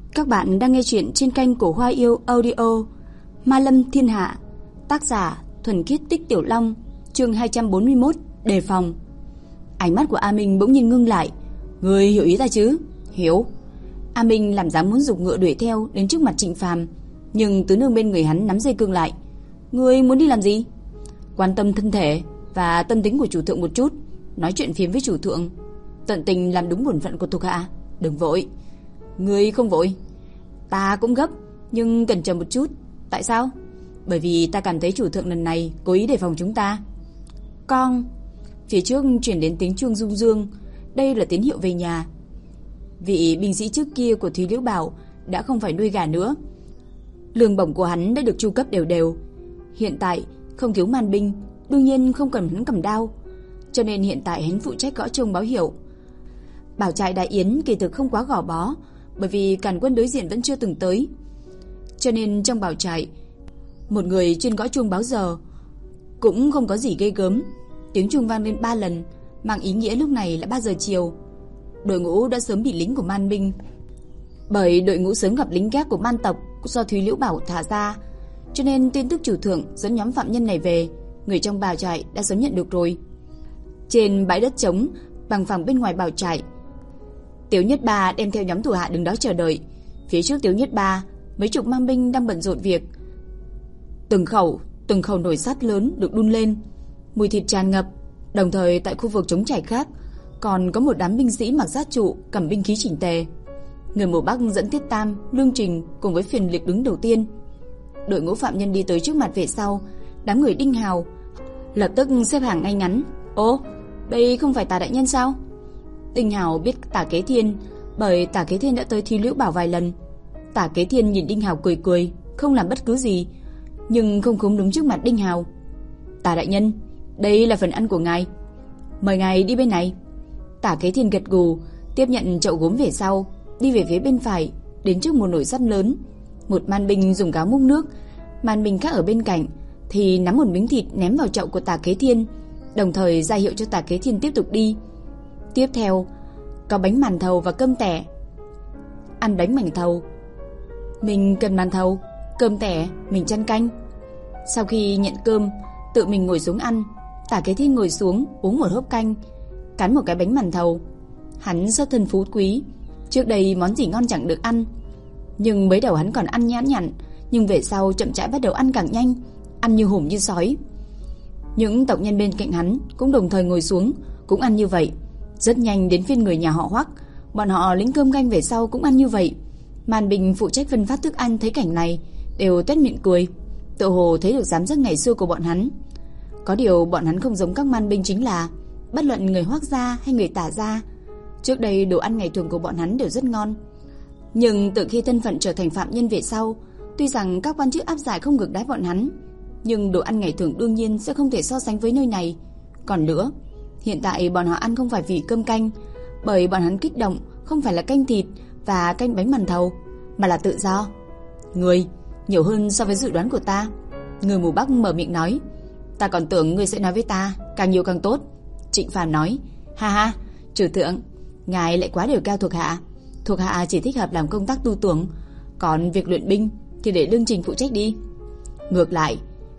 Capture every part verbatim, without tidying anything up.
Các bạn đang nghe chuyện trên kênh Cổ Hoa Yêu Audio. Ma Lâm Thiên Hạ. Tác giả Thuần Khiết Tích Tiểu Long. Chương hai trăm bốn mươi mốt. Đề phòng. Ánh mắt của A Minh bỗng nhiên ngưng lại. Ngươi hiểu ý ta chứ? Hiểu. A Minh làm dáng muốn giục ngựa đuổi theo đến trước mặt Trịnh Phàm, nhưng tứ nương bên người hắn nắm dây cương lại. Ngươi muốn đi làm gì? Quan tâm thân thể và tâm tính của chủ thượng một chút, nói chuyện phiếm với chủ thượng, tận tình làm đúng bổn phận của thuộc hạ. Đừng vội. Ngươi không vội. Ta cũng gấp, nhưng cần chờ một chút. Tại sao? Bởi vì ta cảm thấy chủ thượng lần này cố ý đề phòng chúng ta. Con. Phía trước chuyển đến tiếng chuông rung dương. Đây là tín hiệu về nhà. Vị binh sĩ trước kia của Thúy Liễu Bảo đã không phải nuôi gà nữa. Lương bổng của hắn đã được chu cấp đều đều. Hiện tại không thiếu man binh, đương nhiên không cần hắn cầm đao, cho nên hiện tại hắn phụ trách gõ chuông báo hiệu. Bảo trại Đại Yến kỳ thực không quá gò bó, bởi vì càn quân đối diện vẫn chưa từng tới, cho nên trong bảo trại một người chuyên gõ chuông báo giờ cũng không có gì ghê gớm. Tiếng chuông vang lên ba lần, mang ý nghĩa lúc này là ba giờ chiều. Đội ngũ đã sớm bị lính của man binh, bởi đội ngũ sớm gặp lính gác của man tộc do Thúy Liễu Bảo thả ra, cho nên tin tức chủ thượng dẫn nhóm phạm nhân này về, người trong bảo trại đã sớm nhận được rồi. Trên bãi đất trống bằng phẳng bên ngoài bảo trại, Tiếu Nhất Ba đem theo nhóm thủ hạ đứng đó chờ đợi. Phía trước Tiếu Nhất Ba, mấy chục man binh đang bận rộn việc. Từng khẩu, từng khẩu nồi sắt lớn được đun lên, mùi thịt tràn ngập. Đồng thời tại khu vực trống trải khác còn có một đám binh sĩ mặc giáp trụ, cầm binh khí chỉnh tề. Người mùa Bắc dẫn Tiết Tam, Lương Trình cùng với Phiền Liệt đứng đầu tiên. Đội ngũ phạm nhân đi tới trước mặt về sau, đám người Đinh Hào lập tức xếp hàng ngay ngắn. Ồ, đây không phải Tả đại nhân sao? Đinh Hào biết Tả Kế Thiên, bởi Tả Kế Thiên đã tới Thúy Liễu Bảo vài lần. Tả Kế Thiên nhìn Đinh Hào cười cười, không làm bất cứ gì, nhưng không khống đứng trước mặt Đinh Hào. Tả đại nhân, đây là phần ăn của ngài, mời ngài đi bên này. Tả Kế Thiên gật gù, tiếp nhận chậu gốm về sau, đi về phía bên phải, đến trước một nồi sắt lớn. Một man binh dùng gáo múc nước, man binh khác ở bên cạnh thì nắm một miếng thịt ném vào chậu của Tả Kế Thiên, đồng thời ra hiệu cho Tả Kế Thiên tiếp tục đi. Tiếp theo có bánh màn thầu và cơm tẻ. Ăn bánh màn thầu, mình cần màn thầu, cơm tẻ mình chăn canh. Sau khi nhận cơm, tự mình ngồi xuống ăn. Tả Kế Thiên ngồi xuống uống một hớp canh, cắn một cái bánh màn thầu. Hắn xuất thân phú quý, trước đây món gì ngon chẳng được ăn, nhưng mới đầu hắn còn ăn nhãn nhặn, nhưng về sau chậm rãi bắt đầu ăn càng nhanh, ăn như hùm như sói. Những tộc nhân bên cạnh hắn cũng đồng thời ngồi xuống, cũng ăn như vậy. Rất nhanh đến phiên người nhà họ Hoắc, bọn họ lĩnh cơm canh về sau cũng ăn như vậy. Man binh phụ trách phân phát thức ăn thấy cảnh này đều toét miệng cười, tự hồ thấy được dám giấc ngày xưa của bọn hắn. Có điều bọn hắn không giống các man binh chính là, bất luận người Hoắc gia hay người Tả gia, trước đây đồ ăn ngày thường của bọn hắn đều rất ngon. Nhưng từ khi thân phận trở thành phạm nhân về sau, tuy rằng các quan chức áp giải không ngược đãi bọn hắn, nhưng đồ ăn ngày thường đương nhiên sẽ không thể so sánh với nơi này. Còn nữa, hiện tại bọn họ ăn không phải vì cơm canh, bởi bọn hắn kích động không phải là canh thịt và canh bánh màn thầu, mà là tự do. Người nhiều hơn so với dự đoán của ta. Người mù Bắc mở miệng nói. Ta còn tưởng ngươi sẽ nói với ta càng nhiều càng tốt. Trịnh Phàm nói. Ha ha, chủ thượng, ngài lại quá đều cao thuộc hạ. Thuộc hạ chỉ thích hợp làm công tác tu tưởng, còn việc luyện binh thì để Lương Trình phụ trách đi. Ngược lại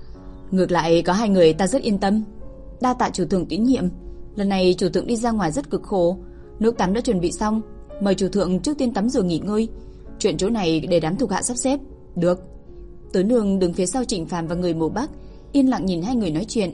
Ngược lại có hai người ta rất yên tâm. Đa tạ chủ thượng tín nhiệm. Lần này chủ thượng đi ra ngoài rất cực khổ, nước tắm đã chuẩn bị xong, mời chủ thượng trước tiên tắm rửa nghỉ ngơi. Chuyện chỗ này để đám thuộc hạ sắp xếp. Được. Tứ nương đứng phía sau Trịnh Phàm và người mù Bắc, yên lặng nhìn hai người nói chuyện.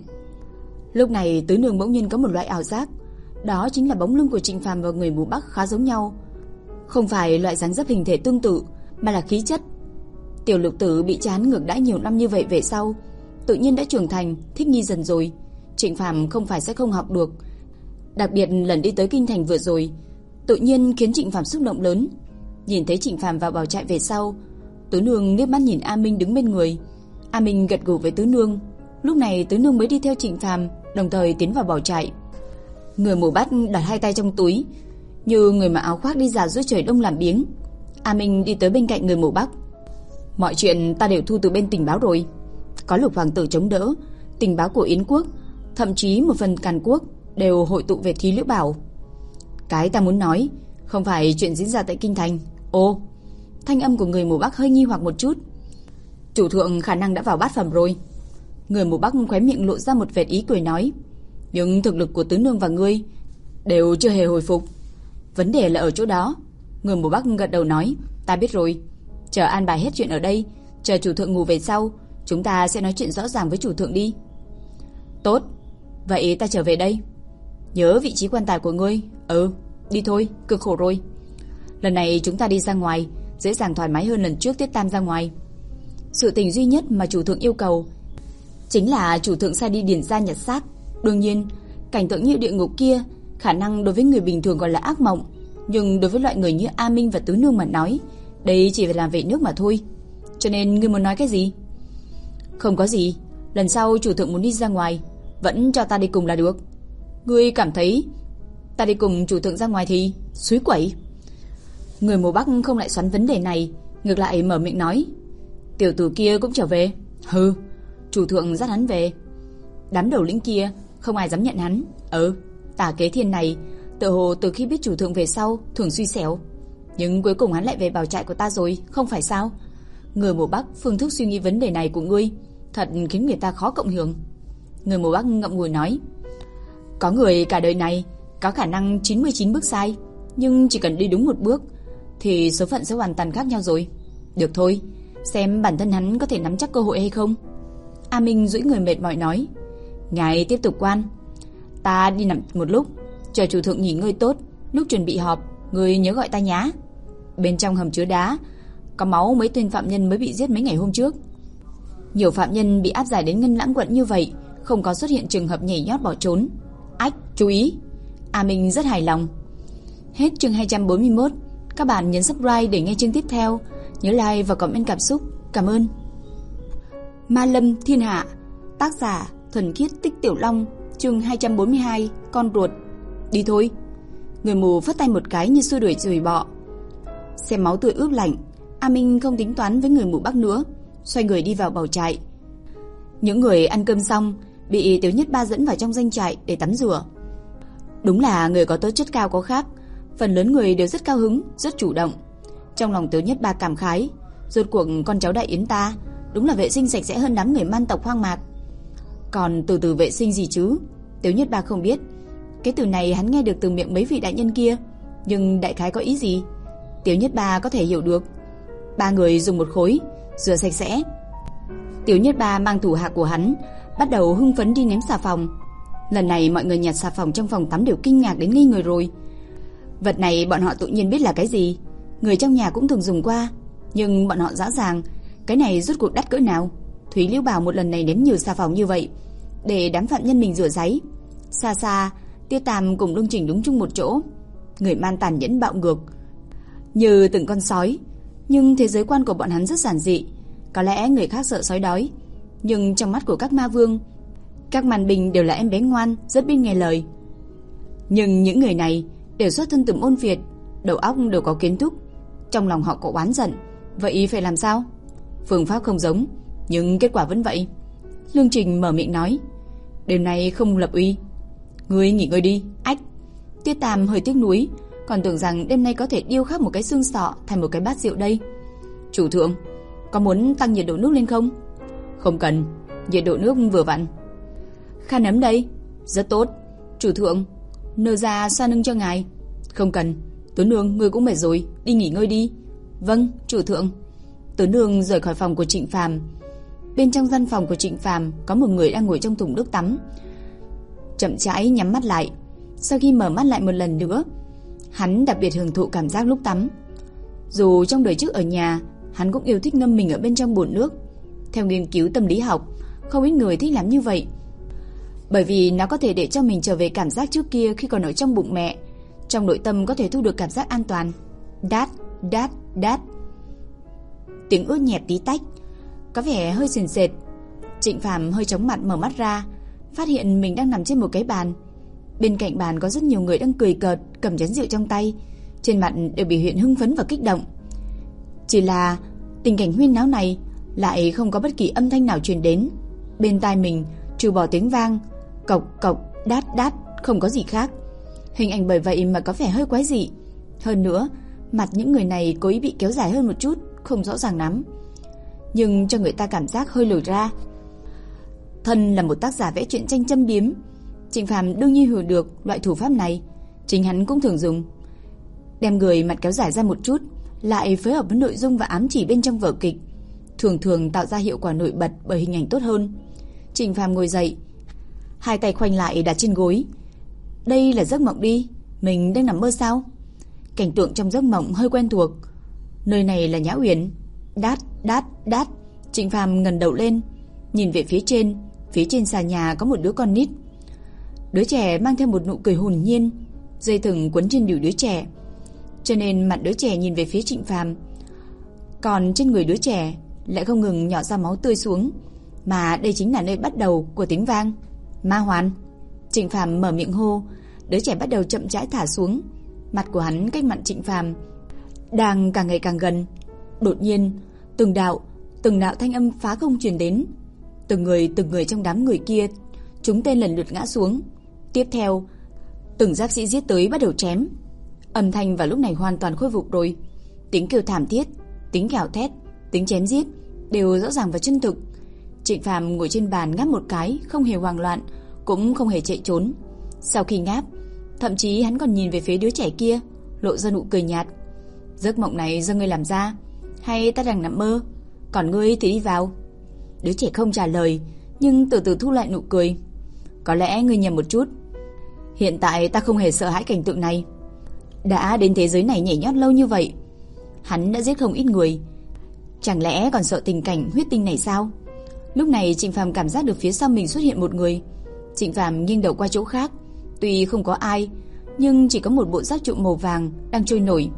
Lúc này tứ nương bỗng nhiên có một loại ảo giác, đó chính là bóng lưng của Trịnh Phàm và người mù Bắc khá giống nhau. Không phải loại dáng dấp hình thể tương tự, mà là khí chất. Tiểu Lục Tử bị chán ngược đãi nhiều năm như vậy về sau, tự nhiên đã trưởng thành, thích nghi dần rồi. Trịnh Phàm không phải sẽ không học được. Đặc biệt lần đi tới kinh thành vừa rồi, tự nhiên khiến Trịnh Phàm xúc động lớn. Nhìn thấy Trịnh Phàm vào bảo trại về sau, Tứ nương liếc mắt nhìn A Minh đứng bên người. A Minh gật gù với Tứ nương. Lúc này Tứ nương mới đi theo Trịnh Phàm, đồng thời tiến vào bảo trại. Người mù Bắc đặt hai tay trong túi, như người mặc áo khoác đi dạo giữa trời đông làm biếng. A Minh đi tới bên cạnh người mù Bắc. Mọi chuyện ta đều thu từ bên tình báo rồi. Có Lục hoàng tử chống đỡ, tình báo của Yến quốc, thậm chí một phần Càn quốc đều hội tụ về Thúy Liễu Bảo. Cái ta muốn nói không phải chuyện diễn ra tại kinh thành. Ồ, thanh âm của người mù Bắc hơi nghi hoặc một chút. Chủ thượng khả năng đã vào bát phẩm rồi. Người mù Bắc khóe miệng lộ ra một vệt ý cười nói. Nhưng thực lực của tứ nương và ngươi đều chưa hề hồi phục. Vấn đề là ở chỗ đó. Người mù Bắc gật đầu nói. Ta biết rồi. Chờ an bài hết chuyện ở đây, chờ chủ thượng ngủ về sau, chúng ta sẽ nói chuyện rõ ràng với chủ thượng đi. Tốt. Vậy ta trở về đây. Nhớ vị trí quan tài của ngươi. Ừ, đi thôi, cực khổ rồi. Lần này chúng ta đi ra ngoài, dễ dàng thoải mái hơn lần trước tiếp tam ra ngoài. Sự tình duy nhất mà chủ thượng yêu cầu chính là chủ thượng sai đi điền ra nhặt xác. Đương nhiên, cảnh tượng như địa ngục kia khả năng đối với người bình thường gọi là ác mộng, nhưng đối với loại người như A Minh và Tứ Nương mà nói, đây chỉ phải làm vệ nước mà thôi. Cho nên ngươi muốn nói cái gì? Không có gì. Lần sau chủ thượng muốn đi ra ngoài, vẫn cho ta đi cùng là được. Ngươi cảm thấy ta đi cùng chủ thượng ra ngoài thì suối quẩy. Người mù Bắc không lại xoắn vấn đề này, ngược lại mở miệng nói. Tiểu tử kia cũng trở về. Hừ, chủ thượng dắt hắn về. Đám đầu lĩnh kia không ai dám nhận hắn. Ừ, Tả Kế Thiên này tự hồ từ khi biết chủ thượng về sau thường suy xẻo, nhưng cuối cùng hắn lại về bảo trại của ta rồi, không phải sao? Người mù Bắc phương thức suy nghĩ vấn đề này của ngươi thật khiến người ta khó cộng hưởng. Người mù Bắc ngậm ngùi nói. Có người cả đời này có khả năng chín mươi chín bước sai, nhưng chỉ cần đi đúng một bước thì số phận sẽ hoàn toàn khác nhau rồi. Được thôi, xem bản thân hắn có thể nắm chắc cơ hội hay không. A Minh duỗi người mệt mỏi nói. Ngài tiếp tục quan. Ta đi nằm một lúc, chờ chủ thượng nghỉ ngơi tốt, lúc chuẩn bị họp, người nhớ gọi ta nhá. Bên trong hầm chứa đá có máu mấy tên phạm nhân mới bị giết mấy ngày hôm trước. Nhiều phạm nhân bị áp giải đến Ngân Lãng quận như vậy, không có xuất hiện trường hợp nhảy nhót bỏ trốn. Ách, chú ý. A Minh rất hài lòng. Hết chương hai trăm bốn mươi mốt. Các bạn nhấn subscribe để nghe chương tiếp theo. Nhớ like và comment cảm xúc. Cảm ơn. Ma Lâm Thiên Hạ. Tác giả Thuần Khiết Tích Tiểu Long. Chương hai trăm bốn mươi hai. Con ruột. Đi thôi. Người mù phất tay một cái như xua đuổi ruồi bọ. Xem máu tươi ướp lạnh, A Minh không tính toán với người mù Bắc nữa, xoay người đi vào bào trại. Những người ăn cơm xong bị Tiểu Nhất Ba dẫn vào trong doanh trại để tắm rửa. Đúng là người có tố chất cao có khác, phần lớn người đều rất cao hứng, rất chủ động. Trong lòng Tiểu Nhất Ba cảm khái, rốt cuộc con cháu Đại Yến ta đúng là vệ sinh sạch sẽ hơn đám người man tộc hoang mạc. Còn từ từ vệ sinh gì chứ? Tiểu Nhất Ba không biết. Cái từ này hắn nghe được từ miệng mấy vị đại nhân kia, nhưng đại khái có ý gì Tiểu Nhất Ba có thể hiểu được. Ba người dùng một khối rửa sạch sẽ. Tiểu Nhất Ba mang thủ hạ của hắn bắt đầu hưng phấn đi ném xà phòng. Lần này mọi người nhặt xà phòng trong phòng tắm đều kinh ngạc đến ngây người rồi. Vật này bọn họ tự nhiên biết là cái gì, người trong nhà cũng thường dùng qua, nhưng bọn họ rõ ràng cái này rốt cuộc đắt cỡ nào. Thúy Liễu bảo một lần này ném nhiều xà phòng như vậy để đám phạm nhân mình rửa giấy. Xa xa, Tiêu Tam cùng Lương Trình đúng chung một chỗ. Người man tàn nhẫn bạo ngược như từng con sói, nhưng thế giới quan của bọn hắn rất giản dị. Có lẽ người khác sợ sói đói, nhưng trong mắt của các ma vương, các màn bình đều là em bé ngoan, rất biết nghe lời. Nhưng những người này đều xuất thân từ môn Việt, đầu óc đều có kiến thức. Trong lòng họ có oán giận, vậy phải làm sao? Phương pháp không giống, nhưng kết quả vẫn vậy. Lương Trình mở miệng nói. Đêm nay không lập uy, ngươi nghỉ ngơi đi. Ách. Tiết Tam hơi tiếc nuối, còn tưởng rằng đêm nay có thể điêu khắc một cái xương sọ thành một cái bát rượu đây. Chủ thượng, có muốn tăng nhiệt độ nước lên không? Không cần, nhiệt độ nước vừa vặn. Khan ấm đây. Rất tốt. Chủ thượng, nơ ra xoa lưng cho ngài. Không cần. Tứ Nương, ngươi cũng mệt rồi, đi nghỉ ngơi đi. Vâng, chủ thượng. Tứ Nương rời khỏi phòng của Trịnh Phàm. Bên trong gian phòng của Trịnh Phàm có một người đang ngồi trong thùng nước tắm, chậm rãi nhắm mắt lại. Sau khi mở mắt lại một lần nữa, hắn đặc biệt hưởng thụ cảm giác lúc tắm. Dù trong đời trước ở nhà, hắn cũng yêu thích ngâm mình ở bên trong bồn nước. Theo nghiên cứu tâm lý học, không ít người thích làm như vậy, bởi vì nó có thể để cho mình trở về cảm giác trước kia khi còn ở trong bụng mẹ. Trong nội tâm có thể thu được cảm giác an toàn. Đát, đát, đát. Tiếng ướt nhẹp tí tách, có vẻ hơi sền sệt. Trịnh Phàm hơi chóng mặt mở mắt ra, phát hiện mình đang nằm trên một cái bàn. Bên cạnh bàn có rất nhiều người đang cười cợt, cầm chén rượu trong tay, trên mặt đều biểu hiện hưng phấn và kích động. Chỉ là tình cảnh huyên náo này lại không có bất kỳ âm thanh nào truyền đến. Bên tai mình trừ bỏ tiếng vang cộc cộc, đát đát, không có gì khác. Hình ảnh bởi vậy mà có vẻ hơi quái dị. Hơn nữa, Mặt những người này cố ý bị kéo dài hơn một chút, không rõ ràng lắm, nhưng cho người ta cảm giác hơi lồi ra. Thân là một tác giả vẽ truyện tranh châm biếm, Trịnh Phàm đương nhiên hiểu được loại thủ pháp này, chính hắn cũng thường dùng. Đem người mặt kéo dài ra một chút, lại phối hợp với nội dung và ám chỉ bên trong vở kịch, thường thường tạo ra hiệu quả nổi bật bởi hình ảnh tốt hơn. Trịnh Phàm ngồi dậy, hai tay khoanh lại đặt trên gối. Đây là giấc mộng đi, mình đang nằm mơ sao? Cảnh tượng trong giấc mộng hơi quen thuộc. Nơi này là Nhã Uyển. Đát, đát, đát. Trịnh Phàm ngẩng đầu lên, nhìn về phía trên. Phía trên sàn nhà có một đứa con nít. Đứa trẻ mang theo một nụ cười hồn nhiên, dây thừng quấn trên đùi đứa trẻ, cho nên mặt đứa trẻ nhìn về phía Trịnh Phàm. Còn trên người đứa trẻ lại không ngừng nhỏ ra máu tươi xuống, mà đây chính là nơi bắt đầu của tiếng vang. Ma hoàn. Trịnh Phàm mở miệng hô. Đứa trẻ bắt đầu chậm rãi thả xuống. Mặt của hắn cách mặt Trịnh Phàm đang càng ngày càng gần. Đột nhiên, từng đạo, từng đạo thanh âm phá không truyền đến. Từng người, từng người trong đám người kia, chúng tên lần lượt ngã xuống. Tiếp theo, từng giáp sĩ giết tới bắt đầu chém. Âm thanh vào lúc này hoàn toàn khôi phục rồi. Tiếng kêu thảm thiết, tiếng gào thét, tiếng chém giết đều rõ ràng và chân thực. Trịnh Phàm ngồi trên bàn ngáp một cái, không hề hoang loạn, cũng không hề chạy trốn. Sau khi ngáp, thậm chí hắn còn nhìn về phía đứa trẻ kia, lộ ra nụ cười nhạt. Giấc mộng này do ngươi làm ra, hay ta đang nằm mơ? Còn ngươi thì đi vào. Đứa trẻ không trả lời, nhưng từ từ thu lại nụ cười. Có lẽ ngươi nhầm một chút. Hiện tại ta không hề sợ hãi cảnh tượng này. Đã đến thế giới này nhảy nhót lâu như vậy, hắn đã giết không ít người, chẳng lẽ còn sợ tình cảnh huyết tinh này sao? Lúc này Trịnh Phàm cảm giác được phía sau mình xuất hiện một người. Trịnh Phàm nghiêng đầu qua chỗ khác, tuy không có ai, nhưng chỉ có một bộ giáp trụ màu vàng đang trôi nổi.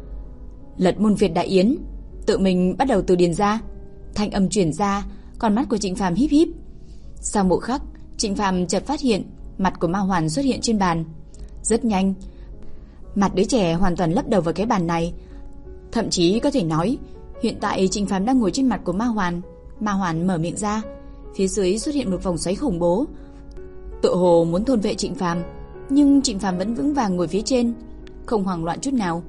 Lật môn Việt Đại Yến, tự mình bắt đầu từ điền ra. Thanh âm truyền ra, con mắt của Trịnh Phàm híp híp. Sau một khắc, Trịnh Phàm chợt phát hiện mặt của Ma Hoàn xuất hiện trên bàn. Rất nhanh, mặt đứa trẻ hoàn toàn lấp đầu vào cái bàn này. Thậm chí có thể nói, hiện tại Trịnh Phàm đang ngồi trên mặt của Ma Hoàn. Ma Hoàn mở miệng ra, phía dưới xuất hiện một vòng xoáy khủng bố, tựa hồ muốn thôn vệ Trịnh Phàm, nhưng Trịnh Phàm vẫn vững vàng ngồi phía trên, không hoảng loạn chút nào.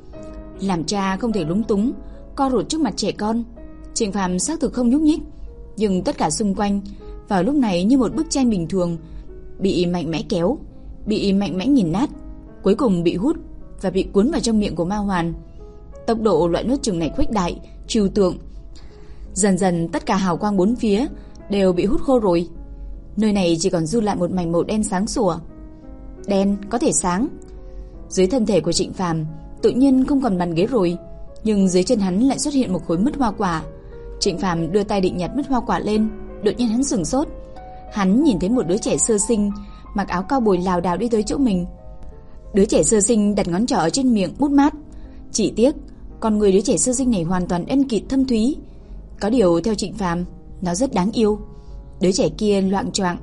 Làm cha không thể lúng túng, co rụt trước mặt trẻ con. Trịnh Phàm xác thực không nhúc nhích, nhưng tất cả xung quanh vào lúc này như một bức tranh bình thường, bị mạnh mẽ kéo, bị mạnh mẽ nghiền nát, cuối cùng bị hút và bị cuốn vào trong miệng của Ma Hoàn. Tốc độ loại nuốt chửng này khuếch đại, trừu tượng. Dần dần tất cả hào quang bốn phía đều bị hút khô rồi. Nơi này chỉ còn dư lại một mảnh màu đen sáng sủa. Đen có thể sáng. Dưới thân thể của Trịnh Phàm tự nhiên không còn bàn ghế rồi, nhưng dưới chân hắn lại xuất hiện một khối mứt hoa quả. Trịnh Phàm đưa tay định nhặt mứt hoa quả lên, đột nhiên hắn sửng sốt. Hắn nhìn thấy một đứa trẻ sơ sinh mặc áo cao bồi lảo đảo đi tới chỗ mình. Đứa trẻ sơ sinh đặt ngón trỏ ở trên miệng bút mát. Chỉ tiếc, con người đứa trẻ sơ sinh này hoàn toàn đen kịt thâm thúy. Có điều theo Trịnh Phàm, nó rất đáng yêu. Đứa trẻ kia loạng choạng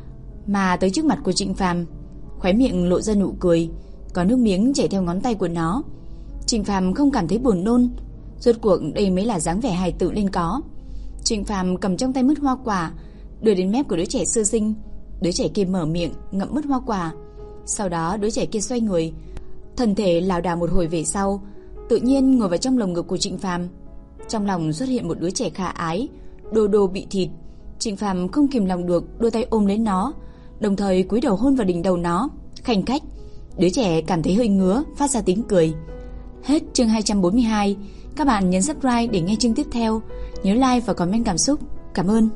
mà tới trước mặt của Trịnh Phàm, khóe miệng lộ ra nụ cười, có nước miếng chảy theo ngón tay của nó. Trịnh Phàm không cảm thấy buồn nôn, rốt cuộc đây mới là dáng vẻ hài tử nên có. Trịnh Phàm cầm trong tay mứt hoa quả, đưa đến mép của đứa trẻ sơ sinh. Đứa trẻ kia mở miệng ngậm mứt hoa quả. Sau đó đứa trẻ kia xoay người, thân thể lảo đảo một hồi về sau, tự nhiên ngồi vào trong lồng ngực của Trịnh Phàm. Trong lòng xuất hiện một đứa trẻ khả ái, đô đô bị thịt. Trịnh Phàm không kìm lòng được đưa tay ôm lấy nó, đồng thời cúi đầu hôn vào đỉnh đầu nó, khanh khách. Đứa trẻ cảm thấy hơi ngứa, phát ra tiếng cười. Hết chương hai trăm bốn mươi hai. Các bạn nhấn subscribe để nghe chương tiếp theo. Nhớ like và comment cảm xúc. Cảm ơn.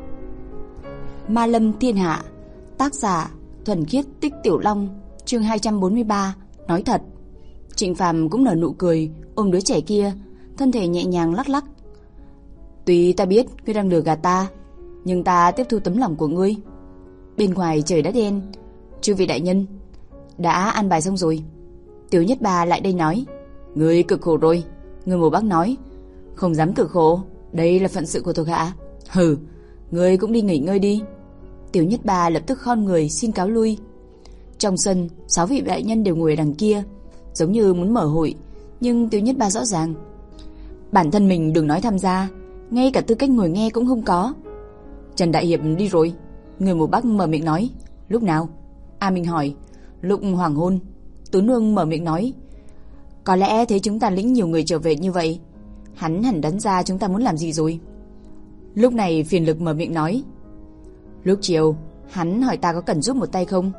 Ma Lâm Thiên Hạ. Tác giả Thuần Khiết Tích Tiểu Long. Chương hai trăm bốn mươi ba. Nói thật. Trịnh Phàm cũng nở nụ cười, ôm đứa trẻ kia, thân thể nhẹ nhàng lắc lắc. Tuy ta biết ngươi đang lừa gạt ta, nhưng ta tiếp thu tấm lòng của ngươi. Bên ngoài trời đã đen. Chư vị đại nhân đã an bài xong rồi. Tiểu Nhất Bà lại đây nói, ngươi cực khổ rồi. Người mùa Bắc nói, không dám cực khổ, đây là phận sự của thuộc hạ. Hừ, ngươi cũng đi nghỉ ngơi đi. Tiểu Nhất Bà lập tức khom người xin cáo lui. Trong sân, sáu vị đại nhân đều ngồi ở đằng kia, giống như muốn mở hội, nhưng Tiểu Nhất Bà rõ ràng bản thân mình đừng nói tham gia, ngay cả tư cách ngồi nghe cũng không có. Trần Đại Hiệp đi rồi. Người mùa Bắc mở miệng nói, lúc nào? A Minh hỏi. Lúc hoàng hôn. Tứ Nương mở miệng nói, Có lẽ thấy chúng ta lĩnh nhiều người trở về như vậy, hắn hẳn đoán ra chúng ta muốn làm gì rồi. Lúc này Phiền Lực mở miệng nói. Lúc chiều, hắn hỏi ta có cần giúp một tay không,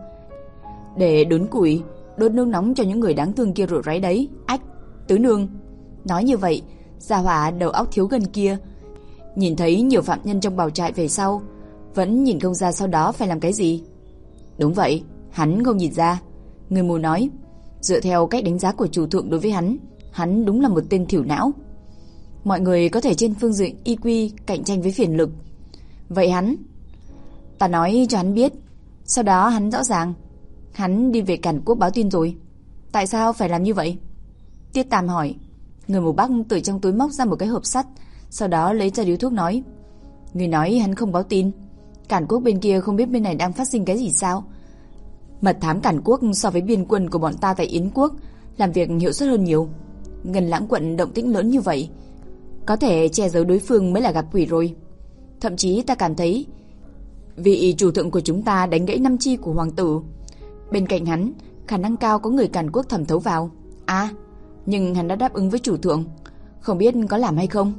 để đốn củi, đốt nước nóng cho những người đáng thương kia rồi ráy đấy. Ách, Tứ Nương. Nói như vậy, gia hỏa đầu óc thiếu gần kia, nhìn thấy nhiều phạm nhân trong bào trại về sau, vẫn nhìn không ra sau đó phải làm cái gì. Đúng vậy, hắn không nhìn ra. Người mù nói, dựa theo cách đánh giá của chủ thượng đối với hắn, hắn đúng là một tên thiểu não. Mọi người có thể trên phương diện i kiu cạnh tranh với Phiền Lực. Vậy hắn, ta nói cho hắn biết. Sau đó hắn rõ ràng, hắn đi về Càn Quốc báo tin rồi. Tại sao phải làm như vậy? Tiết Tam hỏi. Người mù Bắc từ trong túi móc ra một cái hộp sắt, sau đó lấy ra điếu thuốc nói. Người nói hắn không báo tin, Càn Quốc bên kia không biết bên này đang phát sinh cái gì sao? Mật thám Càn Quốc so với biên quân của bọn ta tại Yến Quốc làm việc hiệu suất hơn nhiều. Ngân Lãng quận động tĩnh lớn như vậy, có thể che giấu đối phương mới là gặp quỷ rồi. Thậm chí ta cảm thấy vị chủ thượng của chúng ta đánh gãy năm chi của hoàng tử, bên cạnh hắn khả năng cao có người Càn Quốc thẩm thấu vào. À, nhưng hắn đã đáp ứng với chủ thượng, không biết có làm hay không.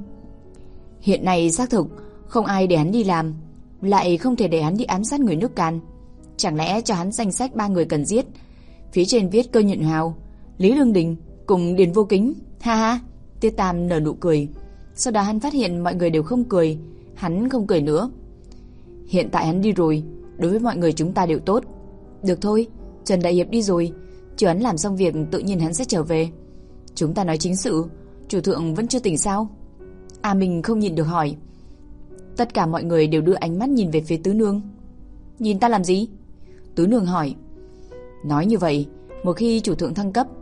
Hiện nay xác thực không ai để hắn đi làm, lại không thể để hắn đi ám sát người nước Càn. Chẳng lẽ cho hắn danh sách ba người cần giết, phía trên viết Cơ Nhận Hào, Lý Lương Đình cùng Điền Vô Kính. Ha ha. Tiết Tam nở nụ cười. Sau đó hắn phát hiện mọi người đều không cười, hắn không cười nữa. Hiện tại hắn đi rồi, đối với mọi người chúng ta đều tốt. Được thôi, Trần Đại Hiệp đi rồi, chờ hắn làm xong việc tự nhiên hắn sẽ trở về. Chúng ta nói chính sự, chủ thượng vẫn chưa tỉnh sao? A Minh không nhịn được hỏi. Tất cả mọi người đều đưa ánh mắt nhìn về phía Tứ Nương. Nhìn ta làm gì? Tứ Nương hỏi. Nói như vậy, một khi chủ thượng thăng cấp,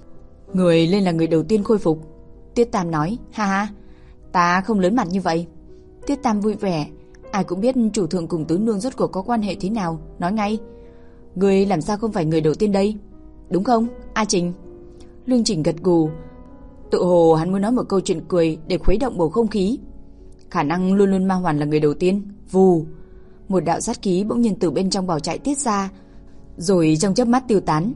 người lên là người đầu tiên khôi phục. Tiết Tam nói. Ha ha, ta không lớn mặt như vậy. Tiết Tam vui vẻ. Ai cũng biết chủ thượng cùng Tứ Nương rốt cuộc có quan hệ thế nào, nói ngay. Người làm sao không phải người đầu tiên đây, đúng không, A Trình? Lương Trình gật gù. Tự hồ hắn muốn nói một câu chuyện cười để khuấy động bầu không khí. Khả năng luôn luôn Ma Hoàn là người đầu tiên. Vù, một đạo sát khí bỗng nhiên từ bên trong bào trại tiết ra, rồi trong chớp mắt tiêu tán.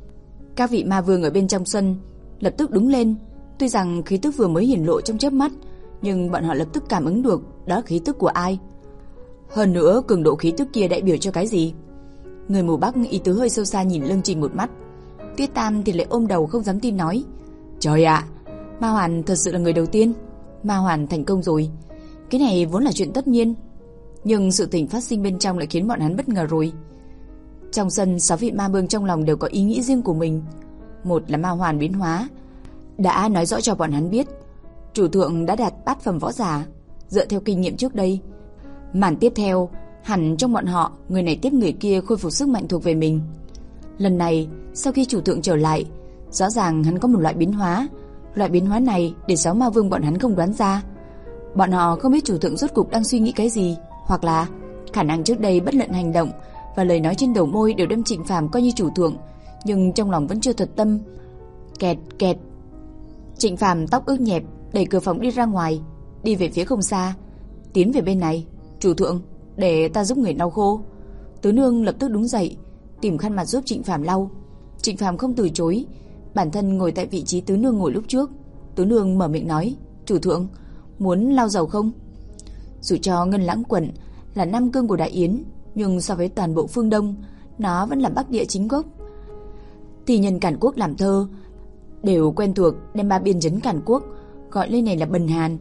Các vị ma vương ở bên trong sân lập tức đứng lên. Tuy rằng khí tức vừa mới hiển lộ trong chớp mắt, nhưng bọn họ lập tức cảm ứng được đó là khí tức của ai. Hơn nữa, cường độ khí tức kia đại biểu cho cái gì? Người mù Bắc ý tứ hơi sâu xa nhìn Lương Trình một mắt. Tiết Tam thì lại ôm đầu không dám tin nói. Trời ạ, Ma Hoàn thật sự là người đầu tiên. Ma Hoàn thành công rồi. Cái này vốn là chuyện tất nhiên, nhưng sự tình phát sinh bên trong lại khiến bọn hắn bất ngờ rồi. Trong sân, sáu vị ma vương trong lòng đều có ý nghĩ riêng của mình. Một là Ma Hoàn biến hóa đã nói rõ cho bọn hắn biết chủ thượng đã đạt bát phẩm võ giả. Dựa theo kinh nghiệm trước đây, màn tiếp theo hẳn trong bọn họ người này tiếp người kia khôi phục sức mạnh thuộc về mình. Lần này sau khi chủ thượng trở lại, rõ ràng hắn có một loại biến hóa. Loại biến hóa này để sáu ma vương bọn hắn không đoán ra. Bọn họ không biết chủ thượng rốt cục đang suy nghĩ cái gì, hoặc là khả năng trước đây bất luận hành động và lời nói trên đầu môi đều đem Trịnh Phàm coi như chủ thượng, nhưng trong lòng vẫn chưa thật tâm. Kẹt kẹt. Trịnh Phàm tóc ướt nhẹp đẩy cửa phòng đi ra ngoài, đi về phía không xa, tiến về bên này. Chủ thượng, để ta giúp người lau khô. Tứ Nương lập tức đứng dậy, tìm khăn mặt giúp Trịnh Phàm lau. Trịnh Phàm không từ chối, bản thân ngồi tại vị trí Tứ Nương ngồi lúc trước. Tứ Nương mở miệng nói, chủ thượng, muốn lau dầu không? Dù cho Ngân Lãng quận là nam cương của Đại Yến, nhưng so với toàn bộ phương Đông, nó vẫn là Bắc địa chính gốc. Thì nhân Càn Quốc làm thơ đều quen thuộc đem ba biên trấn Càn Quốc gọi lên này là Bần Hàn.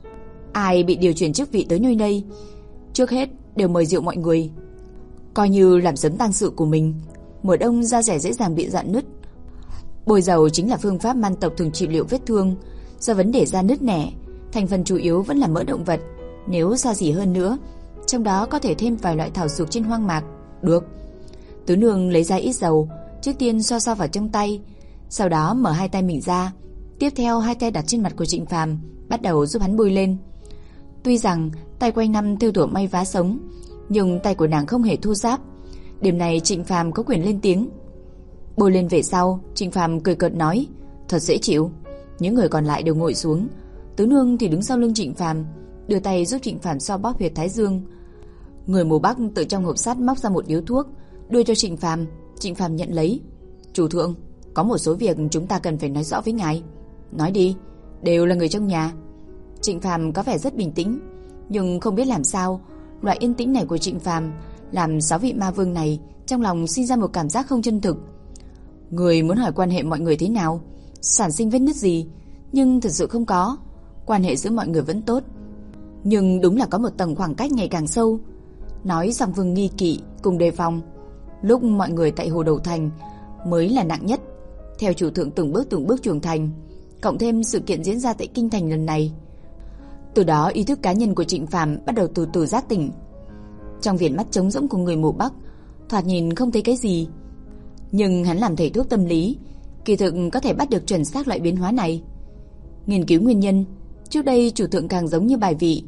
Ai bị điều chuyển chức vị tới nơi đây, trước hết đều mời rượu mọi người, coi như làm sớm tang sự của mình. Mùa đông da rẻ dễ dàng bị rạn nứt, bôi dầu chính là phương pháp man tộc thường trị liệu vết thương. Do vấn đề da nứt nẻ, thành phần chủ yếu vẫn là mỡ động vật. Nếu xa xỉ hơn nữa, trong đó có thể thêm vài loại thảo dược trên hoang mạc. Được. Tứ Nương lấy ra ít dầu, trước tiên xoa xoa vào trong tay, sau đó mở hai tay mình ra, tiếp theo hai tay đặt trên mặt của Trịnh Phàm, bắt đầu giúp hắn bôi lên. Tuy rằng tay quanh năm thêu thủa may vá sống, nhưng tay của nàng không hề thô ráp. Điểm này Trịnh Phàm có quyền lên tiếng. Bôi lên về sau, Trịnh Phàm cười cợt nói, thật dễ chịu. Những người còn lại đều ngồi xuống. Tứ Nương thì đứng sau lưng Trịnh Phàm, đưa tay giúp Trịnh Phàm xoa bóp huyệt thái dương. Người mù Bắc từ trong hộp sắt móc ra một điếu thuốc, đưa cho Trịnh Phàm. Trịnh Phàm nhận lấy. Chủ thượng, Có một số việc chúng ta cần phải nói rõ với ngài. Nói đi, đều là người trong nhà. Trịnh Phàm có vẻ rất bình tĩnh, nhưng không biết làm sao, loại yên tĩnh này của Trịnh Phàm làm sáu vị ma vương này trong lòng sinh ra một cảm giác không chân thực. Người muốn hỏi quan hệ mọi người thế nào, sản sinh vết nứt gì, nhưng thật sự không có. Quan hệ giữa mọi người vẫn tốt, nhưng đúng là có một tầng khoảng cách ngày càng sâu. Nói Song Vương nghi kỵ cùng đề phòng. Lúc mọi người tại Hồ Đầu Thành mới là nặng nhất. Theo chủ thượng từng bước từng bước trưởng thành, cộng thêm sự kiện diễn ra tại Kinh Thành lần này, từ đó ý thức cá nhân của Trịnh Phàm bắt đầu từ từ giác tỉnh. Trong viền mắt trống rỗng của người mù Bắc, thoạt nhìn không thấy cái gì, nhưng hắn làm thầy thuốc tâm lý, kỳ thực có thể bắt được chuẩn xác loại biến hóa này. Nghiên cứu nguyên nhân, trước đây chủ thượng càng giống như bài vị,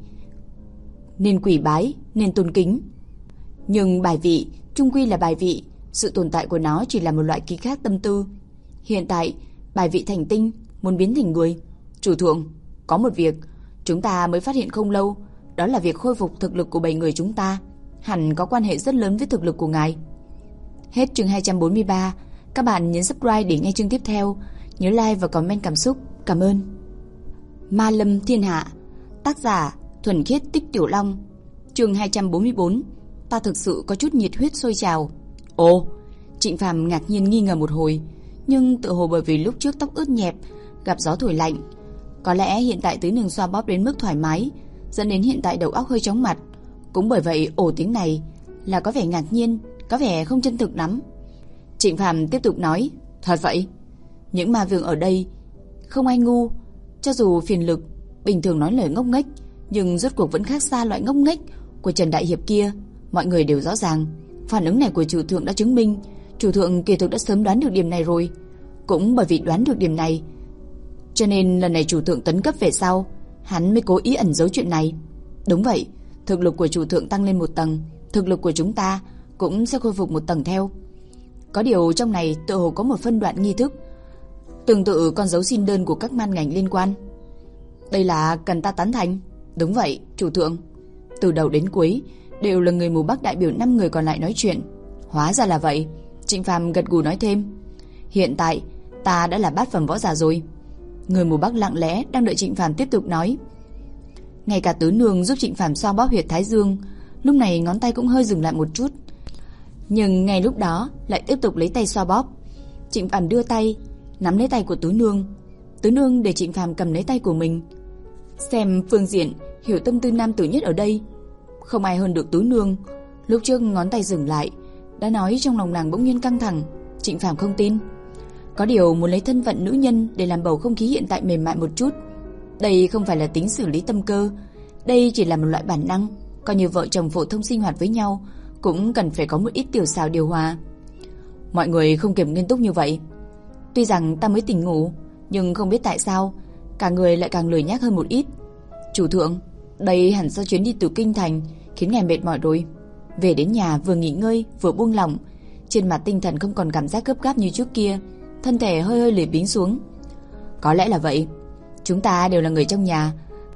nên quỷ bái, nên tôn kính. Nhưng bài vị chung quy là bài vị, sự tồn tại của nó chỉ là một loại ký khác tâm tư. Hiện tại, bài vị thành tinh, muốn biến thành người. Chủ thượng, có một việc chúng ta mới phát hiện không lâu, đó là việc khôi phục thực lực của bảy người chúng ta, hẳn có quan hệ rất lớn với thực lực của ngài. Hết chương hai trăm bốn mươi ba. Các bạn nhấn subscribe để nghe chương tiếp theo. Nhớ like và comment cảm xúc. Cảm ơn. Ma Lâm Thiên Hạ. Tác giả Thuần Khiết Tích Tiểu Long. Chương hai trăm bốn mươi bốn. Ta thực sự có chút nhiệt huyết sôi trào. Ồ, Trịnh Phàm ngạc nhiên nghi ngờ một hồi, nhưng tự hồ bởi vì lúc trước tóc ướt nhẹp, gặp gió thổi lạnh, có lẽ hiện tại tứ nương xoa bóp đến mức thoải mái, dẫn đến hiện tại đầu óc hơi chóng mặt. Cũng bởi vậy ồ tiếng này là có vẻ ngạc nhiên, có vẻ không chân thực lắm. Trịnh Phàm tiếp tục nói, thật vậy, những ma vương ở đây không ai ngu, cho dù phiền lực, bình thường nói lời ngốc nghếch, nhưng rốt cuộc vẫn khác xa loại ngốc nghếch của Trần Đại Hiệp kia. Mọi người đều rõ ràng, phản ứng này của chủ thượng đã chứng minh chủ thượng kỳ thực đã sớm đoán được điểm này rồi. Cũng bởi vì đoán được điểm này, cho nên lần này chủ thượng tấn cấp về sau, hắn mới cố ý ẩn giấu chuyện này. Đúng vậy, thực lực của chủ thượng tăng lên một tầng, thực lực của chúng ta cũng sẽ khôi phục một tầng theo. Có điều trong này tự hồ có một phân đoạn nghi thức tương tự con dấu xin đơn của các man ngành liên quan. Đây là cần ta tán thành. Đúng vậy, chủ thượng. Từ đầu đến cuối đều là người mù Bắc đại biểu năm người còn lại nói chuyện. Hóa ra là vậy. Trịnh Phàm gật gù nói thêm, hiện tại ta đã là bát phẩm võ giả rồi. Người mù Bắc lặng lẽ đang đợi Trịnh Phàm tiếp tục nói. Ngay cả tứ nương giúp Trịnh Phàm xoa bóp huyệt thái dương, lúc này ngón tay cũng hơi dừng lại một chút, nhưng ngay lúc đó lại tiếp tục lấy tay xoa bóp. Trịnh Phàm đưa tay nắm lấy tay của tứ nương, tứ nương để Trịnh Phàm cầm lấy tay của mình. Xem phương diện hiểu tâm tư nam tử nhất ở đây, không ai hơn được tứ nương. Lúc trước ngón tay dừng lại đã nói trong lòng nàng bỗng nhiên căng thẳng. Trịnh Phàm không tin, có điều muốn lấy thân phận nữ nhân để làm bầu không khí hiện tại mềm mại một chút. Đây không phải là tính xử lý tâm cơ, đây chỉ là một loại bản năng. Coi như vợ chồng phổ thông sinh hoạt với nhau cũng cần phải có một ít tiểu xào điều hòa. Mọi người không kiểm nghiêm túc như vậy. Tuy rằng ta mới tỉnh ngủ, nhưng không biết tại sao cả người lại càng lười nhác hơn một ít. Chủ thượng, đây hẳn do chuyến đi từ Kinh Thành khiến ngài mệt mỏi rồi. Về đến nhà vừa nghỉ ngơi vừa buông lỏng, trên mặt tinh thần không còn cảm giác gấp gáp như trước kia, thân thể hơi hơi lười biếng xuống. Có lẽ là vậy, chúng ta đều là người trong nhà,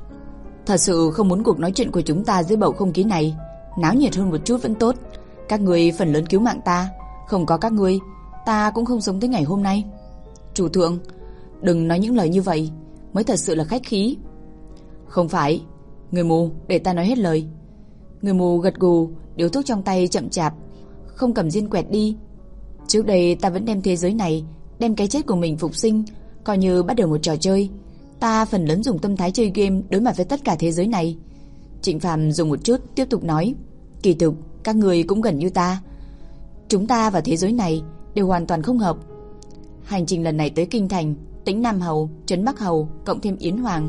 thật sự không muốn cuộc nói chuyện của chúng ta dưới bầu không khí này náo nhiệt hơn một chút vẫn tốt. Các người phần lớn cứu mạng ta, không có các ngươi ta cũng không sống tới ngày hôm nay. Chủ thượng, đừng nói những lời như vậy, mới thật sự là khách khí. Không phải, người mù, để ta nói hết lời. Người mù gật gù, điếu thuốc trong tay chậm chạp, không cầm diên quẹt đi. Trước đây ta vẫn đem thế giới này, đem cái chết của mình phục sinh, coi như bắt đầu một trò chơi. Ta phần lớn dùng tâm thái chơi game đối mặt với tất cả thế giới này. Trịnh Phàm dùng một chút tiếp tục nói, kỳ thực các người cũng gần như ta, chúng ta và thế giới này đều hoàn toàn không hợp. Hành trình lần này tới Kinh Thành, Tĩnh Nam Hầu, Trấn Bắc Hầu, cộng thêm Yến Hoàng,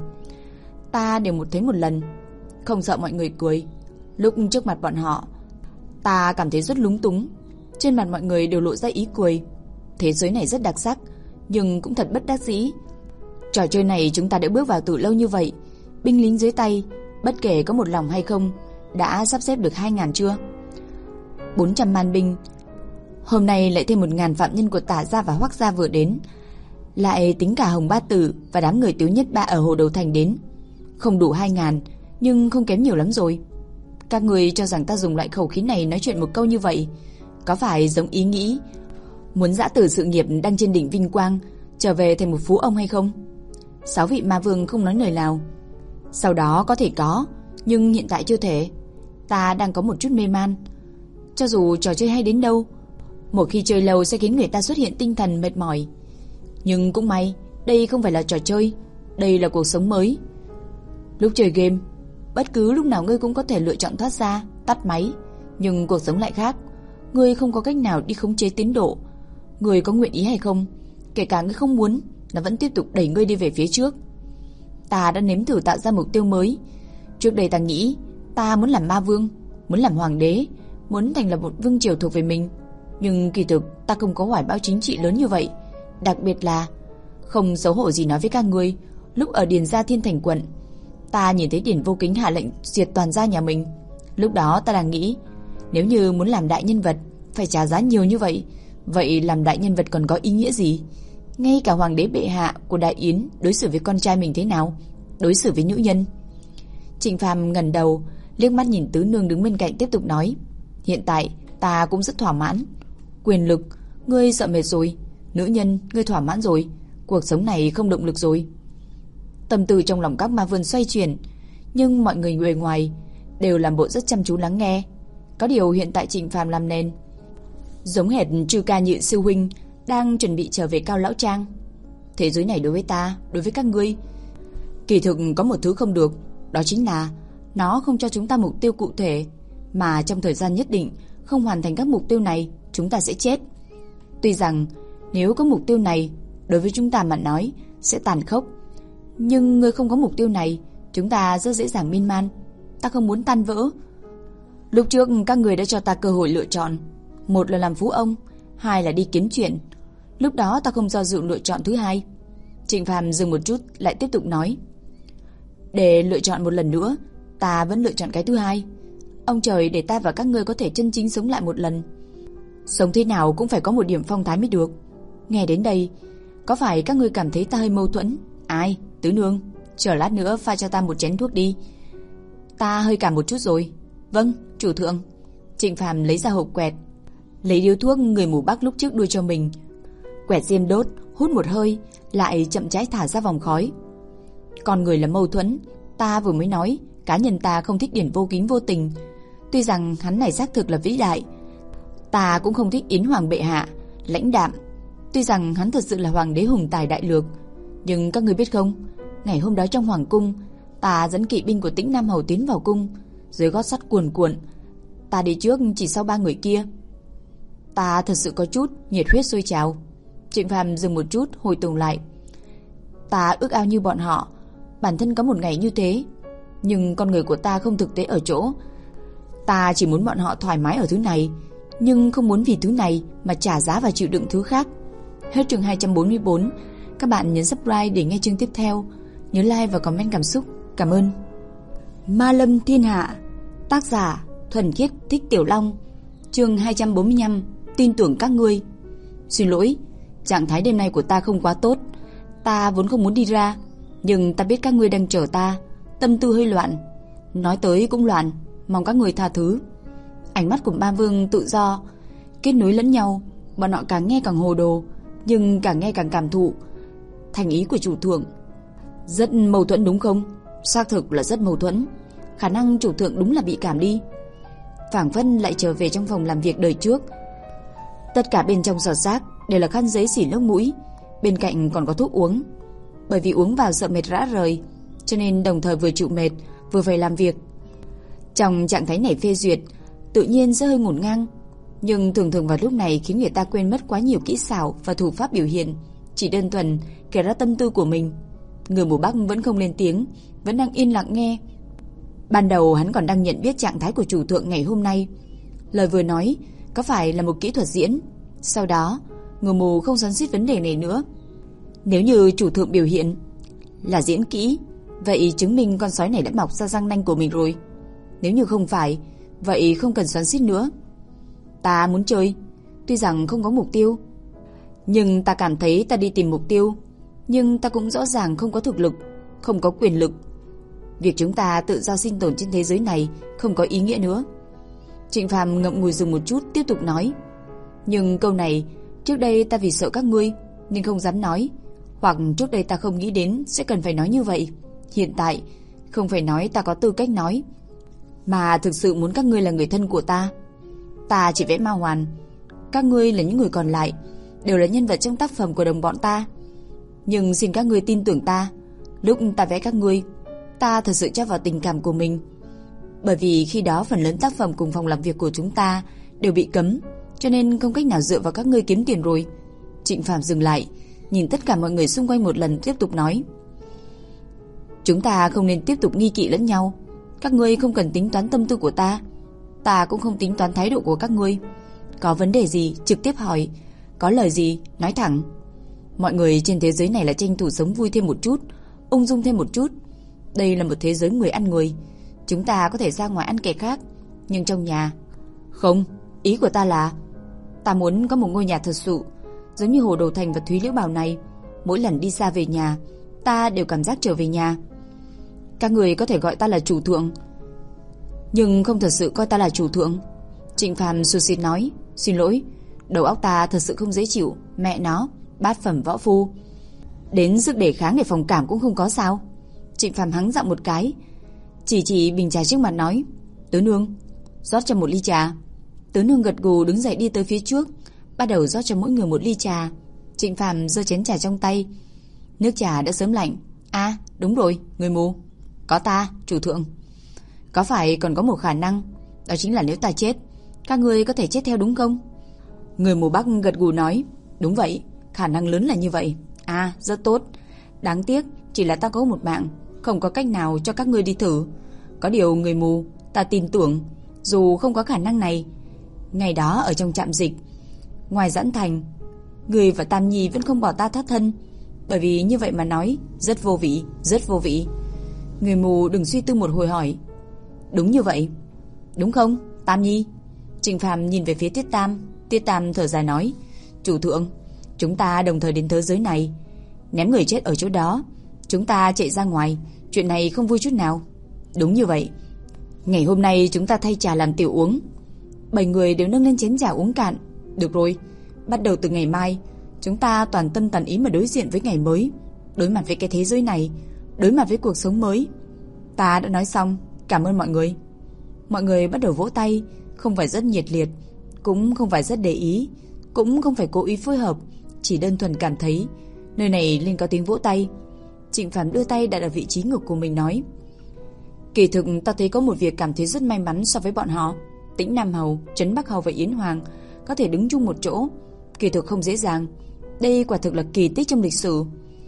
ta đều một thấy một lần. Không sợ mọi người cười, lúc trước mặt bọn họ ta cảm thấy rất lúng túng. Trên mặt mọi người đều lộ ra ý cười. Thế giới này rất đặc sắc, nhưng cũng thật bất đắc dĩ. Trò chơi này chúng ta đã bước vào từ lâu như vậy, binh lính dưới tay bất kể có một lòng hay không đã sắp xếp được hai ngàn chưa? Bốn trăm man binh. Hôm nay lại thêm một ngàn phạm nhân của Tả gia và Hoắc gia vừa đến, lại tính cả Hồng Ba Tử và đám người Tiếu Nhất Ba ở Hồ Đầu Thành đến, không đủ hai ngàn, nhưng không kém nhiều lắm rồi. Các người cho rằng ta dùng loại khẩu khí này nói chuyện một câu như vậy có phải giống ý nghĩ Muốn giã từ sự nghiệp đang trên đỉnh vinh quang, trở về thành một phú ông hay không? Sáu vị ma vương không nói lời nào. Sau đó có thể có, nhưng hiện tại chưa thể. Ta đang có một chút mê man. Cho dù trò chơi hay đến đâu, một khi chơi lâu sẽ khiến người ta xuất hiện tinh thần mệt mỏi. Nhưng cũng may, đây không phải là trò chơi, đây là cuộc sống mới. Lúc chơi game, bất cứ lúc nào ngươi cũng có thể lựa chọn thoát ra, tắt máy. Nhưng cuộc sống lại khác, ngươi không có cách nào đi khống chế tiến độ. Ngươi có nguyện ý hay không, kể cả ngươi không muốn, nó vẫn tiếp tục đẩy ngươi đi về phía trước. Ta đã nếm thử tạo ra mục tiêu mới. Trước đây ta nghĩ ta muốn làm ma vương, muốn làm hoàng đế, muốn thành lập một vương triều thuộc về mình. Nhưng kỳ thực ta không có hoài bão chính trị lớn như vậy. Đặc biệt là không xấu hổ gì nói với các ngươi, lúc ở Điền Gia Thiên Thành quận, ta nhìn thấy Điền Vô Kính hạ lệnh diệt toàn gia nhà mình. Lúc đó ta đang nghĩ, nếu như muốn làm đại nhân vật phải trả giá nhiều như vậy, vậy làm đại nhân vật còn có ý nghĩa gì? Ngay cả hoàng đế bệ hạ của Đại Yến đối xử với con trai mình thế nào, đối xử với nữ nhân. Trịnh Phàm ngẩng đầu, liếc mắt nhìn tứ nương đứng bên cạnh tiếp tục nói, hiện tại ta cũng rất thỏa mãn. Quyền lực, ngươi sợ mệt rồi. Nữ nhân, ngươi thỏa mãn rồi. Cuộc sống này không động lực rồi. Tâm tư trong lòng các ma vương xoay chuyển, nhưng mọi người người ngoài đều làm bộ rất chăm chú lắng nghe. Có điều hiện tại Trịnh Phàm làm nền, giống hệt Trư Ca Nhị sư huynh đang chuẩn bị trở về Cao Lão Trang. Thế giới này đối với ta, đối với các ngươi, kỳ thực có một thứ không được, đó chính là nó không cho chúng ta mục tiêu cụ thể, mà trong thời gian nhất định không hoàn thành các mục tiêu này, chúng ta sẽ chết. Tuy rằng nếu có mục tiêu này, đối với chúng ta mà nói sẽ tàn khốc, nhưng ngươi không có mục tiêu này, chúng ta rất dễ dàng miên man. Ta không muốn tan vỡ. Lúc trước các người đã cho ta cơ hội lựa chọn, một là làm phú ông, hai là đi kiếm chuyện. Lúc đó ta không do dự lựa chọn thứ hai. Trịnh Phàm dừng một chút lại tiếp tục nói, để lựa chọn một lần nữa, ta vẫn lựa chọn cái thứ hai. Ông trời để ta và các ngươi có thể chân chính sống lại một lần. Sống thế nào cũng phải có một điểm phong thái mới được. Nghe đến đây, có phải các ngươi cảm thấy ta hơi mâu thuẫn? Ai? Tứ nương, chờ lát nữa pha cho ta một chén thuốc đi. Ta hơi cảm một chút rồi. Vâng, chủ thượng. Trịnh Phàm lấy ra hộp quẹt, lấy điếu thuốc người mù Bắc lúc trước đưa cho mình. Quẹt diêm đốt, hút một hơi, lại chậm rãi thả ra vòng khói. Con người là mâu thuẫn, ta vừa mới nói, cá nhân ta không thích Điền Vô Kính vô tình. Tuy rằng hắn này xác thực là vĩ đại, ta cũng không thích Yến Hoàng bệ hạ, lãnh đạm. Tuy rằng hắn thật sự là hoàng đế hùng tài đại lược, nhưng các người biết không, ngày hôm đó trong hoàng cung, ta dẫn kỵ binh của Tĩnh Nam Hầu tiến vào cung, dưới gót sắt cuồn cuộn, ta đi trước chỉ sau ba người kia. Ta thật sự có chút nhiệt huyết sôi trào. Trịnh Phàm dừng một chút hồi tưởng lại, ta ước ao như bọn họ, bản thân có một ngày như thế. Nhưng con người của ta không thực tế ở chỗ, ta chỉ muốn bọn họ thoải mái ở thứ này, nhưng không muốn vì thứ này mà trả giá và chịu đựng thứ khác. Hết chương hai trăm bốn mươi bốn. Các bạn nhấn subscribe để nghe chương tiếp theo. Nhớ like và comment cảm xúc. Cảm ơn. Ma Lâm Thiên Hạ, tác giả Thuần Khiết Thích Tiểu Long. Chương hai trăm bốn mươi lăm. Tin tưởng các ngươi. Xin lỗi, trạng thái đêm nay của ta không quá tốt. Ta vốn không muốn đi ra, nhưng ta biết các ngươi đang chờ ta, tâm tư hơi loạn. Nói tới cũng loạn, mong các người tha thứ. Ánh mắt của ba vương tự do, kết nối lẫn nhau. Bọn họ càng nghe càng hồ đồ, nhưng càng nghe càng cảm thụ thành ý của chủ thượng. Rất mâu thuẫn đúng không? Xác thực là rất mâu thuẫn. Khả năng chủ thượng đúng là bị cảm đi. Phảng phất lại trở về trong phòng làm việc đời trước. Tất cả bên trong giỏ rác đều là khăn giấy xỉ nước mũi, bên cạnh còn có thuốc uống. Bởi vì uống vào sợ mệt rã rời, cho nên đồng thời vừa chịu mệt vừa phải làm việc. Trong trạng thái này phê duyệt, tự nhiên sẽ hơi ngổn ngang, nhưng thường thường vào lúc này khiến người ta quên mất quá nhiều kỹ xảo và thủ pháp biểu hiện, chỉ đơn thuần kể ra tâm tư của mình. Người mù Bắc vẫn không lên tiếng, vẫn đang yên lặng nghe. Ban đầu hắn còn đang nhận biết trạng thái của chủ thượng ngày hôm nay. Lời vừa nói có phải là một kỹ thuật diễn. Sau đó người mù không xoắn xuýt vấn đề này nữa. Nếu như chủ thượng biểu hiện là diễn kỹ, vậy chứng minh con sói này đã mọc ra răng nanh của mình rồi. Nếu như không phải, vậy không cần xoắn xuýt nữa. Ta muốn chơi, tuy rằng không có mục tiêu, nhưng ta cảm thấy ta đi tìm mục tiêu. Nhưng ta cũng rõ ràng không có thực lực, không có quyền lực. Việc chúng ta tự do sinh tồn trên thế giới này không có ý nghĩa nữa. Trịnh Phàm ngậm ngùi dừng một chút tiếp tục nói, nhưng câu này Trước đây ta vì sợ các ngươi nên không dám nói, hoặc trước đây ta không nghĩ đến sẽ cần phải nói như vậy. Hiện tại không phải nói ta có tư cách nói, mà thực sự muốn các ngươi là người thân của ta. Ta chỉ vẽ Ma Hoàn, các ngươi là những người còn lại đều là nhân vật trong tác phẩm của đồng bọn ta. Nhưng xin các ngươi tin tưởng ta, lúc ta vẽ các ngươi, ta thật sự cho vào tình cảm của mình. Bởi vì khi đó phần lớn tác phẩm cùng phòng làm việc của chúng ta đều bị cấm, cho nên không cách nào dựa vào các ngươi kiếm tiền rồi. Trịnh Phàm dừng lại, nhìn tất cả mọi người xung quanh một lần, tiếp tục nói: chúng ta không nên tiếp tục nghi kỵ lẫn nhau. Các ngươi không cần tính toán tâm tư của ta, ta cũng không tính toán thái độ của các ngươi. Có vấn đề gì trực tiếp hỏi, có lời gì nói thẳng. Mọi người trên thế giới này là tranh thủ sống vui thêm một chút, ung dung thêm một chút. Đây là một thế giới người ăn người. Chúng ta có thể ra ngoài ăn kẻ khác, nhưng trong nhà không. Ý của ta là ta muốn có một ngôi nhà thật sự, giống như Hồ Đồ Thành và Thúy Liễu Bảo này. Mỗi lần đi xa về nhà, ta đều cảm giác trở về nhà. Các người có thể gọi ta là chủ thượng, nhưng không thật sự coi ta là chủ thượng. Trịnh Phàm sụt sịt nói: xin lỗi, đầu óc ta thật sự không dễ chịu. Mẹ nó, bát phẩm võ phu, đến sức đề kháng để phòng cảm cũng không có sao? Trịnh Phàm hắng giọng một cái, chỉ chỉ bình trà trước mặt nói: tứ nương, rót cho một ly trà. Tứ nương gật gù đứng dậy đi tới phía trước, bắt đầu rót cho mỗi người một ly trà. Trịnh Phàm giơ chén trà trong tay, nước trà đã sớm lạnh. À đúng rồi, người mù. Có ta, chủ thượng. Có phải còn có một khả năng, đó chính là nếu ta chết, các ngươi có thể chết theo đúng không? Người mù Bắc gật gù nói: đúng vậy, khả năng lớn là như vậy. À rất tốt, đáng tiếc chỉ là ta có một mạng, không có cách nào cho các ngươi đi thử. Có điều người mù, ta tin tưởng dù không có khả năng này, ngày đó ở trong trạm dịch ngoài Giãn Thành, người và Tam Nhi vẫn không bỏ ta thoát thân. Bởi vì như vậy mà nói rất vô vị, rất vô vị. Người mù đừng suy tư một hồi hỏi: đúng như vậy, đúng không Tam Nhi? Trịnh Phàm nhìn về phía Tiết Tam. Tiết Tam thở dài nói: chủ thượng, chúng ta đồng thời đến thế giới này, ném người chết ở chỗ đó, chúng ta chạy ra ngoài, chuyện này không vui chút nào. Đúng như vậy. Ngày hôm nay chúng ta thay trà làm tiểu uống. Bảy người đều nâng lên chén trà uống cạn. Được rồi, bắt đầu từ ngày mai, chúng ta toàn tâm toàn ý mà đối diện với ngày mới, đối mặt với cái thế giới này, đối mặt với cuộc sống mới. Ta đã nói xong, cảm ơn mọi người. Mọi người bắt đầu vỗ tay, không phải rất nhiệt liệt, cũng không phải rất để ý, cũng không phải cố ý phối hợp, chỉ đơn thuần cảm thấy nơi này nên có tiếng vỗ tay. Trịnh Phàm đưa tay đặt ở vị trí ngực của mình nói: kỳ thực ta thấy có một việc cảm thấy rất may mắn so với bọn họ. Tĩnh Nam Hầu, Trấn Bắc Hầu và Yến Hoàng có thể đứng chung một chỗ, kỳ thực không dễ dàng. Đây quả thực là kỳ tích trong lịch sử.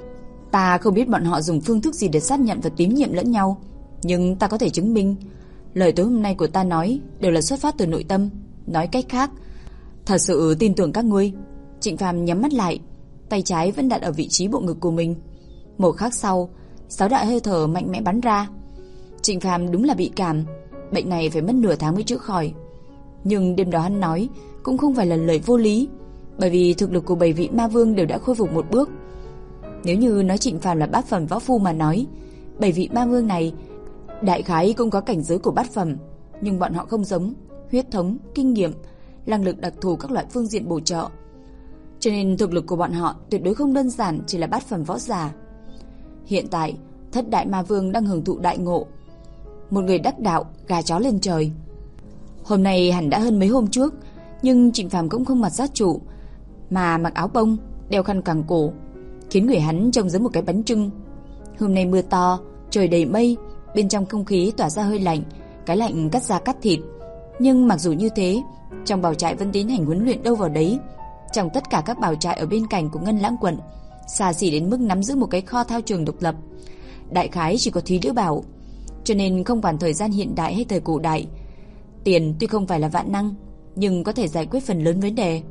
Ta không biết bọn họ dùng phương thức gì để xác nhận và tín nhiệm lẫn nhau, nhưng ta có thể chứng minh lời tối hôm nay của ta nói đều là xuất phát từ nội tâm. Nói cách khác, thật sự tin tưởng các ngươi. Trịnh Phàm nhắm mắt lại, tay trái vẫn đặt ở vị trí bộ ngực của mình. Một khắc sau, sáu đại hơi thở mạnh mẽ bắn ra. Trịnh Phàm đúng là bị cảm, bệnh này phải mất nửa tháng mới chữa khỏi. Nhưng đêm đó hắn nói cũng không phải là lời vô lý, bởi vì thực lực của bảy vị ma vương đều đã khôi phục một bước. Nếu như nói Trịnh Phàm là bát phẩm võ phu mà nói, bảy vị ma vương này đại khái cũng có cảnh giới của bát phẩm, nhưng bọn họ không giống, huyết thống, kinh nghiệm, năng lực đặc thù các loại phương diện bổ trợ, cho nên thực lực của bọn họ tuyệt đối không đơn giản chỉ là bát phẩm võ giả. Hiện tại, thất đại ma vương đang hưởng thụ đại ngộ, một người đắc đạo, gà chó lên trời. Hôm nay hẳn đã hơn mấy hôm trước, nhưng Trịnh Phàm cũng không mặc giáp trụ, mà mặc áo bông, đeo khăn quàng cổ, khiến người hắn trông giống một cái bánh trưng. Hôm nay mưa to, trời đầy mây, bên trong không khí tỏa ra hơi lạnh, cái lạnh cắt da cắt thịt. Nhưng mặc dù như thế, trong bảo trại vẫn tiến hành huấn luyện đâu vào đấy. Trong tất cả các bảo trại ở bên cạnh của Ngân Lãng quận, xa xỉ đến mức nắm giữ một cái kho thao trường độc lập, đại khái chỉ có Thúy Liễu Bảo. Cho nên không quản thời gian hiện đại hay thời cổ đại, tiền tuy không phải là vạn năng, nhưng có thể giải quyết phần lớn vấn đề.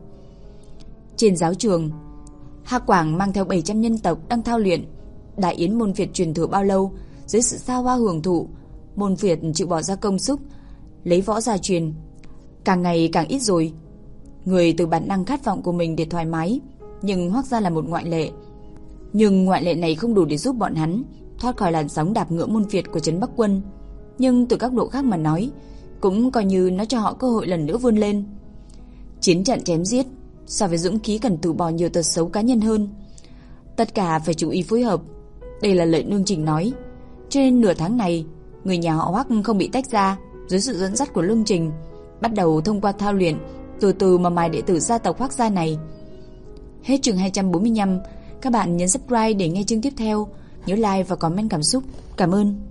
Trên giáo trường, Hắc Quảng mang theo bảy trăm nhân tộc đang thao luyện. Đại yến môn Việt truyền thừa bao lâu, dưới sự xa hoa hưởng thụ, môn Việt chịu bỏ ra công sức lấy võ gia truyền, càng ngày càng ít rồi. Người từ bản năng khát vọng của mình để thoải mái, nhưng Hoắc gia là một ngoại lệ. Nhưng ngoại lệ này không đủ để giúp bọn hắn thoát khỏi làn sóng đạp ngựa môn Việt của Trấn Bắc Quân. Nhưng từ các độ khác mà nói, cũng coi như nó cho họ cơ hội lần nữa vươn lên. Chiến trận chém giết, so với dũng khí cần từ bỏ nhiều tật xấu cá nhân hơn. Tất cả phải chú ý phối hợp. Đây là lời nương Trình nói. Cho nên nửa tháng này, người nhà họ Hoắc không bị tách ra, dưới sự dẫn dắt của Lương Trình, bắt đầu thông qua thao luyện, từ từ mà mài đệ tử gia tộc Hoắc gia này. Hết chương hai trăm bốn mươi lăm. Các bạn nhấn subscribe để nghe chương tiếp theo. Nhớ like và comment cảm xúc. Cảm ơn.